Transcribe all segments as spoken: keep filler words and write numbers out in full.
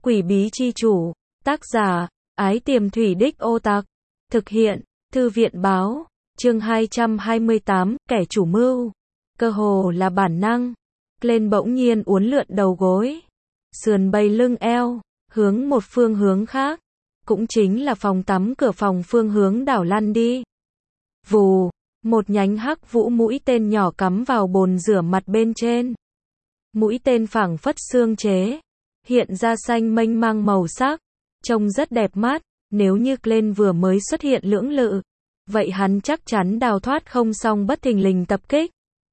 Quỷ bí chi chủ, tác giả, Ái Tiềm Thủy Đích Ô Tặc, thực hiện, Thư viện báo, chương hai trăm hai mươi tám, kẻ chủ mưu, cơ hồ là bản năng, lên bỗng nhiên uốn lượn đầu gối, sườn bay lưng eo, hướng một phương hướng khác, cũng chính là phòng tắm cửa phòng phương hướng đảo lăn đi. Vù, một nhánh hắc vũ mũi tên nhỏ cắm vào bồn rửa mặt bên trên. Mũi tên phảng phất xương chế, hiện ra xanh mênh mang màu sắc, trông rất đẹp mắt, nếu như Glenn vừa mới xuất hiện lưỡng lự, vậy hắn chắc chắn đào thoát không xong bất thình lình tập kích.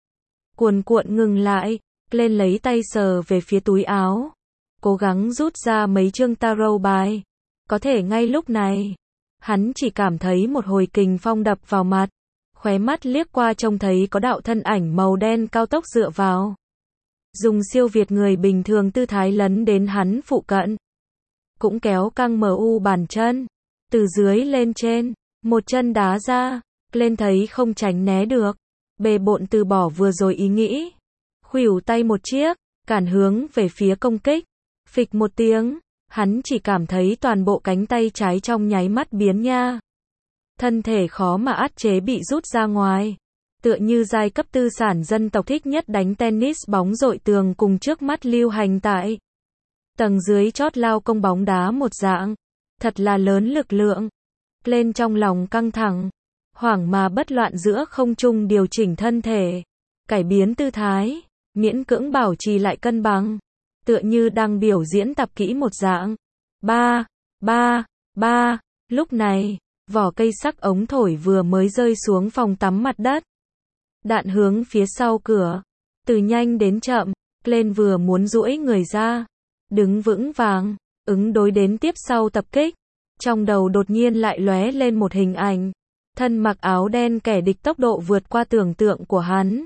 Cuồn cuộn ngừng lại, Glenn lấy tay sờ về phía túi áo, cố gắng rút ra mấy chương tarot bài. Có thể ngay lúc này, hắn chỉ cảm thấy một hồi kình phong đập vào mặt, khóe mắt liếc qua trông thấy có đạo thân ảnh màu đen cao tốc dựa vào. Dùng siêu việt người bình thường tư thái lấn đến hắn phụ cận. Cũng kéo căng mờ u bàn chân, từ dưới lên trên, một chân đá ra, lên thấy không tránh né được. Bề bộn từ bỏ vừa rồi ý nghĩ. Khuỷu tay một chiếc, cản hướng về phía công kích. Phịch một tiếng, hắn chỉ cảm thấy toàn bộ cánh tay trái trong nháy mắt biến nha. Thân thể khó mà át chế bị rút ra ngoài. Tựa như giai cấp tư sản dân tộc thích nhất đánh tennis bóng dội tường cùng trước mắt lưu hành tại tầng dưới chót lao công bóng đá một dạng. Thật là lớn lực lượng. Lên trong lòng căng thẳng, hoảng mà bất loạn giữa không trung điều chỉnh thân thể, cải biến tư thái, miễn cưỡng bảo trì lại cân bằng, tựa như đang biểu diễn tập kỹ một dạng. Ba, ba, ba, lúc này, vỏ cây sắc ống thổi vừa mới rơi xuống phòng tắm mặt đất. Đạn hướng phía sau cửa, từ nhanh đến chậm, lên vừa muốn duỗi người ra, đứng vững vàng, ứng đối đến tiếp sau tập kích. Trong đầu đột nhiên lại lóe lên một hình ảnh, thân mặc áo đen kẻ địch tốc độ vượt qua tưởng tượng của hắn.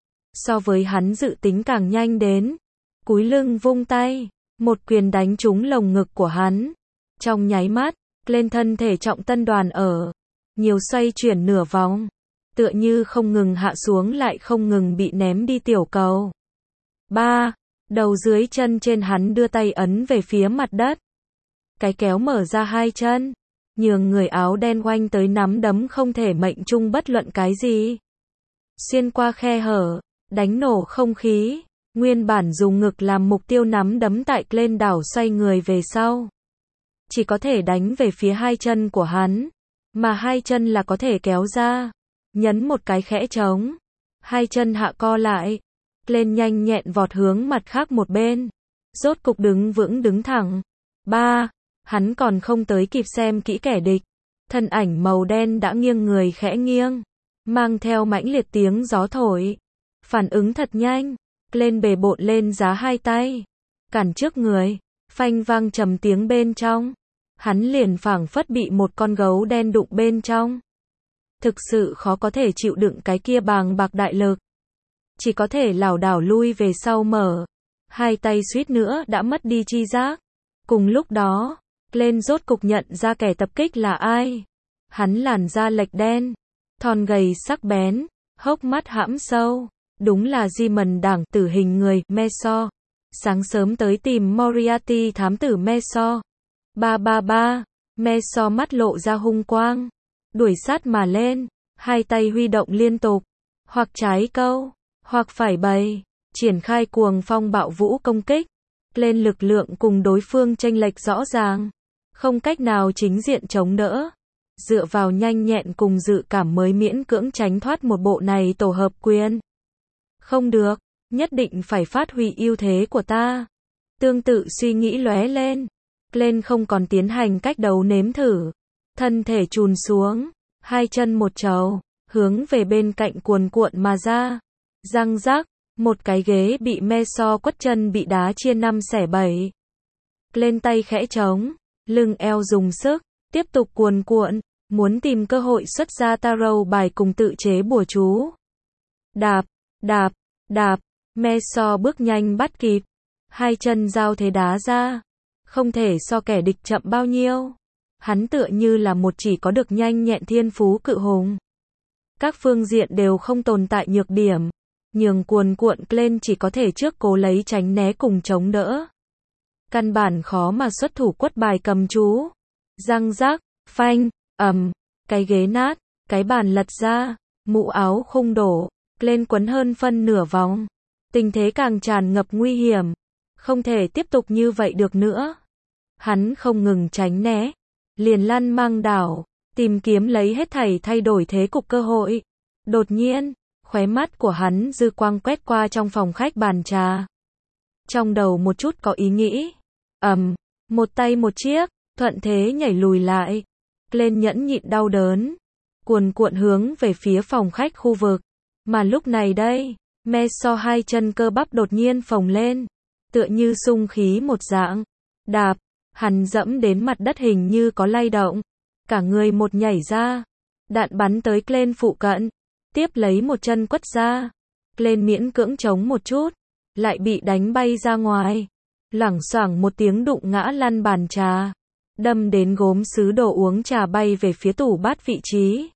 So với hắn dự tính càng nhanh đến, cúi lưng vung tay, một quyền đánh trúng lồng ngực của hắn. Trong nháy mắt, lên thân thể trọng tân đoàn ở, nhiều xoay chuyển nửa vòng, tựa như không ngừng hạ xuống lại không ngừng bị ném đi tiểu cầu. Ba, đầu dưới chân trên hắn đưa tay ấn về phía mặt đất. Cái kéo mở ra hai chân, nhường người áo đen oanh tới nắm đấm không thể mệnh trung bất luận cái gì. Xuyên qua khe hở, đánh nổ không khí, nguyên bản dùng ngực làm mục tiêu nắm đấm tại lên đảo xoay người về sau. Chỉ có thể đánh về phía hai chân của hắn, mà hai chân là có thể kéo ra, nhấn một cái khẽ trống, hai chân hạ co lại, lên nhanh nhẹn vọt hướng mặt khác một bên, rốt cục đứng vững đứng thẳng. Ba, hắn còn không tới kịp xem kỹ kẻ địch, thân ảnh màu đen đã nghiêng người khẽ nghiêng, mang theo mãnh liệt tiếng gió thổi, phản ứng thật nhanh, lên bề bộn lên giá hai tay, cản trước người, phanh vang trầm tiếng bên trong, hắn liền phảng phất bị một con gấu đen đụng bên trong. Thực sự khó có thể chịu đựng cái kia bàng bạc đại lực, chỉ có thể lảo đảo lui về sau mở, hai tay suýt nữa đã mất đi chi giác. Cùng lúc đó, lên rốt cục nhận ra kẻ tập kích là ai. Hắn làn da lệch đen, thon gầy sắc bén, hốc mắt hãm sâu, đúng là di mần đảng tử hình người Meso. Sáng sớm tới tìm Moriarty thám tử Meso. Ba ba ba, Meso mắt lộ ra hung quang, đuổi sát mà lên, hai tay huy động liên tục, hoặc trái câu, hoặc phải bày, triển khai cuồng phong bạo vũ công kích. Lên lực lượng cùng đối phương chênh lệch rõ ràng, không cách nào chính diện chống đỡ, dựa vào nhanh nhẹn cùng dự cảm mới miễn cưỡng tránh thoát một bộ này tổ hợp quyền. Không được, nhất định phải phát huy ưu thế của ta. Tương tự suy nghĩ lóe lên, lên không còn tiến hành cách đấu nếm thử, thân thể chùn xuống, hai chân một trầu, hướng về bên cạnh cuồn cuộn mà ra. Răng rắc, một cái ghế bị Meso quất chân bị đá chia năm xẻ bảy. Lên tay khẽ trống, lưng eo dùng sức, tiếp tục cuồn cuộn, muốn tìm cơ hội xuất ra tarot bài cùng tự chế bùa chú. Đạp, đạp, đạp, Meso bước nhanh bắt kịp, hai chân giao thế đá ra, không thể so kẻ địch chậm bao nhiêu. Hắn tựa như là một chỉ có được nhanh nhẹn thiên phú cự hùng. Các phương diện đều không tồn tại nhược điểm, nhường cuồn cuộn lên chỉ có thể trước cố lấy tránh né cùng chống đỡ. Căn bản khó mà xuất thủ quất bài cầm chú. Răng rác, phanh, ầm, cái ghế nát, cái bàn lật ra, mũ áo khung đổ, lên quấn hơn phân nửa vòng. Tình thế càng tràn ngập nguy hiểm. Không thể tiếp tục như vậy được nữa. Hắn không ngừng tránh né, liền lăn mang đảo, tìm kiếm lấy hết thảy thay đổi thế cục cơ hội. Đột nhiên, khóe mắt của hắn dư quang quét qua trong phòng khách bàn trà. Trong đầu một chút có ý nghĩ. Ầm, một tay một chiếc, thuận thế nhảy lùi lại. Lên nhẫn nhịn đau đớn, cuồn cuộn hướng về phía phòng khách khu vực. Mà lúc này đây, me so hai chân cơ bắp đột nhiên phồng lên, tựa như sung khí một dạng. Đạp, hắn dẫm đến mặt đất hình như có lay động. Cả người một nhảy ra, đạn bắn tới Glenn phụ cận, tiếp lấy một chân quất ra. Glenn miễn cưỡng chống một chút, lại bị đánh bay ra ngoài. Loảng xoảng một tiếng đụng ngã lăn bàn trà, đâm đến gốm sứ đồ uống trà bay về phía tủ bát vị trí.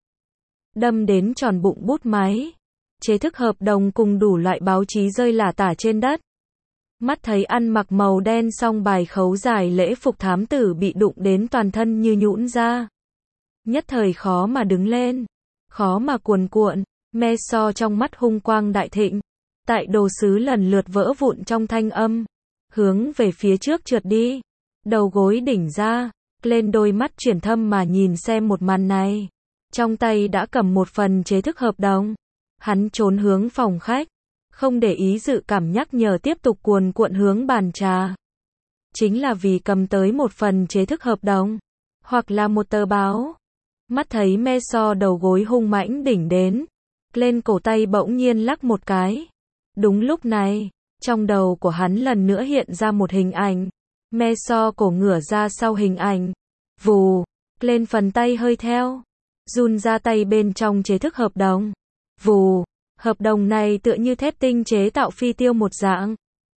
Đâm đến tròn bụng bút máy, chế thức hợp đồng cùng đủ loại báo chí rơi lả tả trên đất. Mắt thấy ăn mặc màu đen song bài khấu dài lễ phục thám tử bị đụng đến toàn thân như nhũn ra. Nhất thời khó mà đứng lên, khó mà cuồn cuộn, me so trong mắt hung quang đại thịnh. Tại đồ sứ lần lượt vỡ vụn trong thanh âm, hướng về phía trước trượt đi, đầu gối đỉnh ra, lên đôi mắt chuyển thâm mà nhìn xem một màn này. Trong tay đã cầm một phần chế thức hợp đồng, hắn trốn hướng phòng khách, không để ý dự cảm nhắc nhở tiếp tục cuồn cuộn hướng bàn trà. Chính là vì cầm tới một phần chế thức hợp đồng, hoặc là một tờ báo. Mắt thấy me so đầu gối hung mãnh đỉnh đến, lên cổ tay bỗng nhiên lắc một cái. Đúng lúc này, trong đầu của hắn lần nữa hiện ra một hình ảnh. Me so cổ ngửa ra sau hình ảnh. Vù, lên phần tay hơi theo, run ra tay bên trong chế thức hợp đồng. Vù, hợp đồng này tựa như thép tinh chế tạo phi tiêu một dạng,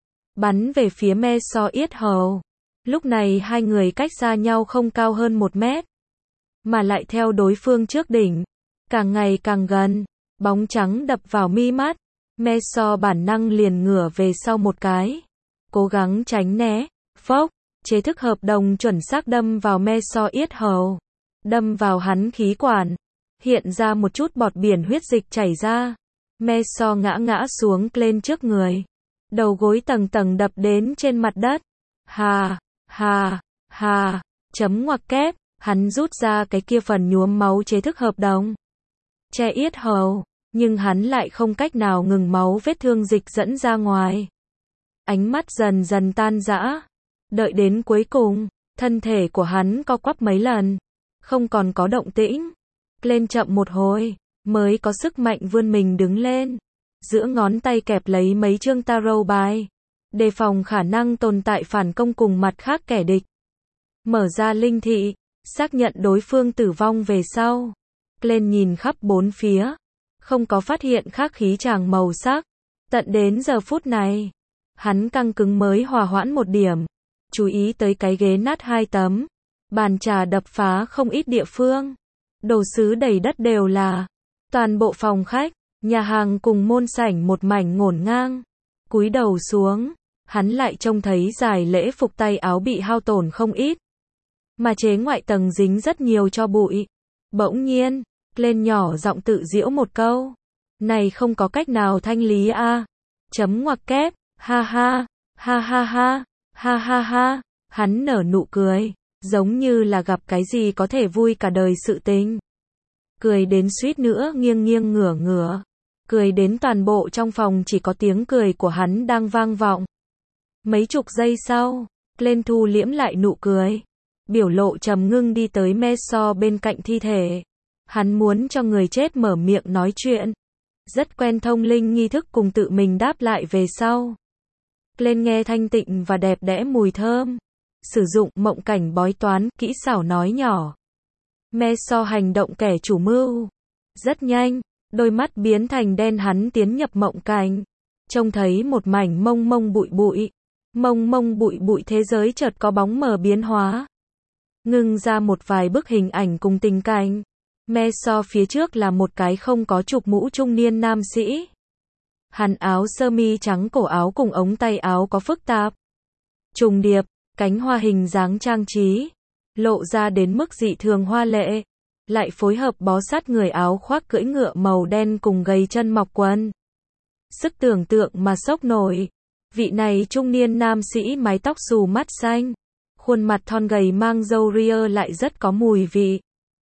bắn về phía me so yết hầu. Lúc này hai người cách xa nhau không cao hơn một mét, mà lại theo đối phương trước đỉnh, càng ngày càng gần, bóng trắng đập vào mi mắt. Me so bản năng liền ngửa về sau một cái, cố gắng tránh né. Phốc, chế thức hợp đồng chuẩn xác đâm vào me so yết hầu, đâm vào hắn khí quản, hiện ra một chút bọt biển huyết dịch chảy ra. Me so ngã ngã xuống lên trước người, đầu gối tầng tầng đập đến trên mặt đất. Hà, hà, hà, chấm ngoặc kép, hắn rút ra cái kia phần nhuốm máu chế thức hợp đồng, che yết hầu, nhưng hắn lại không cách nào ngừng máu vết thương dịch dẫn ra ngoài. Ánh mắt dần dần tan rã, đợi đến cuối cùng, thân thể của hắn co quắp mấy lần, không còn có động tĩnh. Lên chậm một hồi, mới có sức mạnh vươn mình đứng lên, giữa ngón tay kẹp lấy mấy chương tarot bài, đề phòng khả năng tồn tại phản công cùng mặt khác kẻ địch. Mở ra linh thị, xác nhận đối phương tử vong về sau. Lên nhìn khắp bốn phía, không có phát hiện khác khí tràng màu sắc. Tận đến giờ phút này, hắn căng cứng mới hòa hoãn một điểm, chú ý tới cái ghế nát hai tấm, bàn trà đập phá không ít địa phương, đồ sứ đầy đất đều là. Toàn bộ phòng khách, nhà hàng cùng môn sảnh một mảnh ngổn ngang. Cúi đầu xuống, hắn lại trông thấy dài lễ phục tay áo bị hao tổn không ít, mà chế ngoại tầng dính rất nhiều cho bụi. Bỗng nhiên, lên nhỏ giọng tự giễu một câu, này không có cách nào thanh lý a. À? Chấm ngoặc kép, ha ha, ha ha ha, ha ha ha, hắn nở nụ cười, giống như là gặp cái gì có thể vui cả đời sự tình. Cười đến suýt nữa nghiêng nghiêng ngửa ngửa, cười đến toàn bộ trong phòng chỉ có tiếng cười của hắn đang vang vọng. Mấy chục giây sau, lên thu liễm lại nụ cười, biểu lộ trầm ngưng đi tới me so bên cạnh thi thể. Hắn muốn cho người chết mở miệng nói chuyện, rất quen thông linh nghi thức cùng tự mình đáp lại về sau. Lên nghe thanh tịnh và đẹp đẽ mùi thơm, sử dụng mộng cảnh bói toán, kỹ xảo nói nhỏ. Me so hành động kẻ chủ mưu. Rất nhanh, đôi mắt biến thành đen, hắn tiến nhập mộng cảnh, trông thấy một mảnh mông mông bụi bụi. Mông mông bụi bụi thế giới chợt có bóng mờ biến hóa, ngưng ra một vài bức hình ảnh cùng tình cảnh. Me so phía trước là một cái không có chụp mũ trung niên nam sĩ. Hắn áo sơ mi trắng, cổ áo cùng ống tay áo có phức tạp trùng điệp, cánh hoa hình dáng trang trí, lộ ra đến mức dị thường hoa lệ, lại phối hợp bó sát người áo khoác cưỡi ngựa màu đen cùng gầy chân mọc quần. Sức tưởng tượng mà sốc nổi. Vị này trung niên nam sĩ mái tóc xù mắt xanh, khuôn mặt thon gầy mang râu ria lại rất có mùi vị.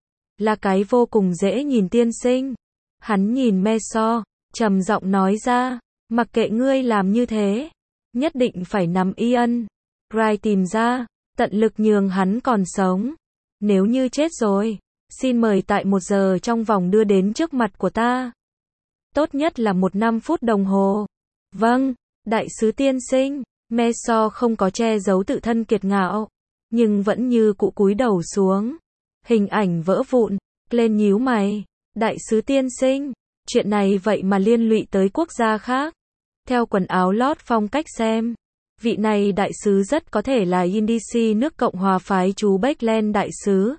Là cái vô cùng dễ nhìn tiên sinh. Hắn nhìn Meso, trầm giọng nói ra, mặc kệ ngươi làm như thế, nhất định phải nắm Ian Wright tìm ra, tận lực nhường hắn còn sống. Nếu như chết rồi, xin mời tại một giờ trong vòng đưa đến trước mặt của ta. Tốt nhất là một năm phút đồng hồ. Vâng, đại sứ tiên sinh. Meso không có che giấu tự thân kiệt ngạo, nhưng vẫn như cũ cúi đầu xuống. Hình ảnh vỡ vụn, lên nhíu mày. Đại sứ tiên sinh, chuyện này vậy mà liên lụy tới quốc gia khác. Theo quần áo lót phong cách xem, vị này đại sứ rất có thể là Indici nước Cộng hòa phái chú Beckland đại sứ.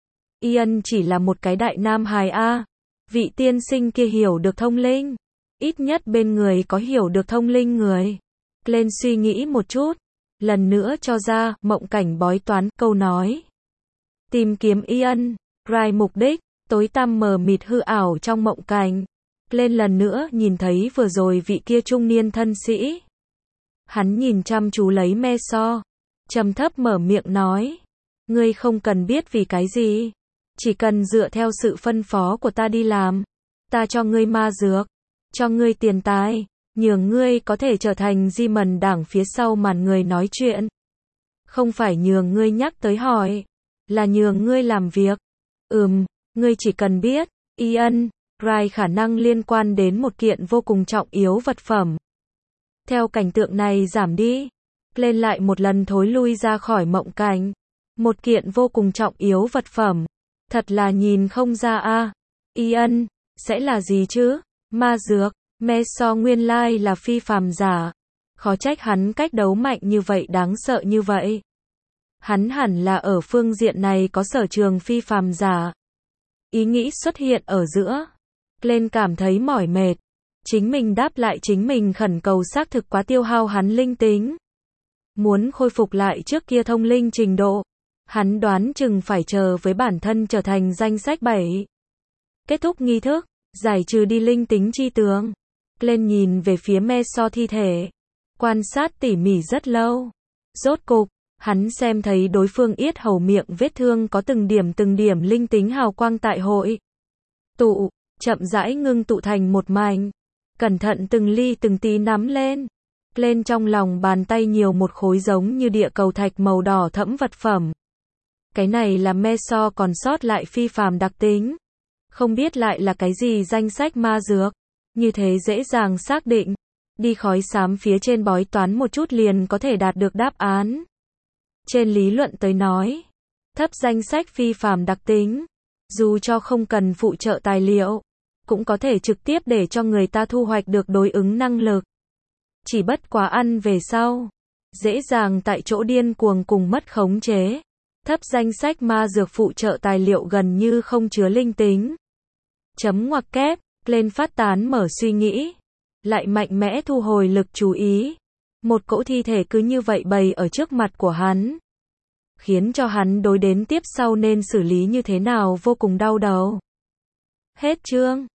Ian chỉ là một cái đại nam hài a. Vị tiên sinh kia hiểu được thông linh. Ít nhất bên người có hiểu được thông linh người. Glenn suy nghĩ một chút, lần nữa cho ra mộng cảnh bói toán câu nói. Tìm kiếm Ian Wright mục đích, tối tăm mờ mịt hư ảo trong mộng cảnh. Glenn lần nữa nhìn thấy vừa rồi vị kia trung niên thân sĩ. Hắn nhìn chăm chú lấy Meso, trầm thấp mở miệng nói. Ngươi không cần biết vì cái gì, chỉ cần dựa theo sự phân phó của ta đi làm. Ta cho ngươi ma dược, cho ngươi tiền tài, nhường ngươi có thể trở thành di mần đảng phía sau màn người nói chuyện. Không phải nhường ngươi nhắc tới hỏi, là nhường ngươi làm việc. Ừm, ngươi chỉ cần biết, Ian Wright khả năng liên quan đến một kiện vô cùng trọng yếu vật phẩm. Theo cảnh tượng này giảm đi, lên lại một lần thối lui ra khỏi mộng cảnh. Một kiện vô cùng trọng yếu vật phẩm. Thật là nhìn không ra a. Ian, sẽ là gì chứ? Ma dược, Meso nguyên lai là phi phàm giả. Khó trách hắn cách đấu mạnh như vậy, đáng sợ như vậy. Hắn hẳn là ở phương diện này có sở trường phi phàm giả. Ý nghĩ xuất hiện ở giữa. Lên cảm thấy mỏi mệt. Chính mình đáp lại chính mình khẩn cầu xác thực quá tiêu hao hắn linh tính. Muốn khôi phục lại trước kia thông linh trình độ, hắn đoán chừng phải chờ với bản thân trở thành danh sách bảy. Kết thúc nghi thức, giải trừ đi linh tính chi tướng. Lên nhìn về phía Meso thi thể, quan sát tỉ mỉ rất lâu. Rốt cục, hắn xem thấy đối phương yết hầu miệng vết thương có từng điểm từng điểm linh tính hào quang tại hội tụ, chậm rãi ngưng tụ thành một mảnh. Cẩn thận từng ly từng tí nắm lên. Lên trong lòng bàn tay nhiều một khối giống như địa cầu thạch màu đỏ thẫm vật phẩm. Cái này là Meso còn sót lại phi phàm đặc tính. Không biết lại là cái gì danh sách ma dược. Như thế dễ dàng xác định. Đi khói xám phía trên bói toán một chút liền có thể đạt được đáp án. Trên lý luận tới nói, thấp danh sách phi phàm đặc tính, dù cho không cần phụ trợ tài liệu, cũng có thể trực tiếp để cho người ta thu hoạch được đối ứng năng lực. Chỉ bất quá ăn về sau, dễ dàng tại chỗ điên cuồng cùng mất khống chế. Thấp danh sách ma dược phụ trợ tài liệu gần như không chứa linh tính. Chấm ngoặc kép, lên phát tán mở suy nghĩ. Lại mạnh mẽ thu hồi lực chú ý. Một cỗ thi thể cứ như vậy bày ở trước mặt của hắn. Khiến cho hắn đối đến tiếp sau nên xử lý như thế nào vô cùng đau đầu. Hết chương.